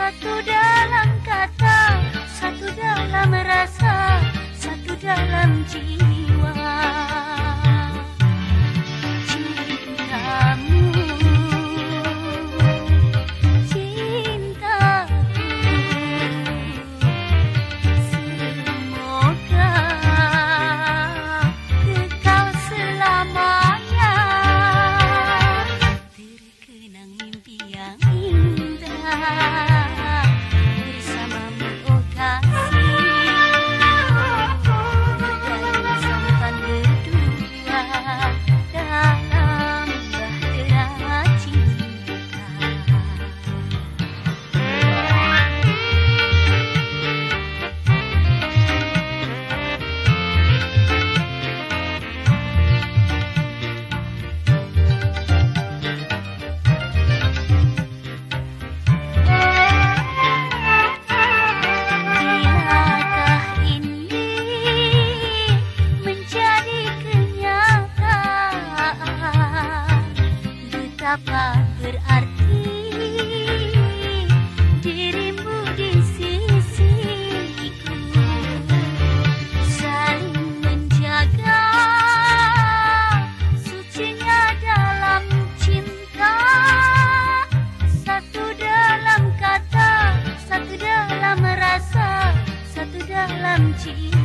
Satu dalam kata, satu dalam rasa, satu dalam jiwa. Cintamu, cintaku, semoga kekal selamanya, terkenang mimpi yang indah bersamamu, oh kasih, berdaya sampan berdua dalam bahtera cinta. Bilakah ini menjadi kenyataan, betapa berarti dirimu di sisiku, saling menjaga sucinya dalam cinta. Satu dalam kata, satu dalam rasa, satu dalam jiwa.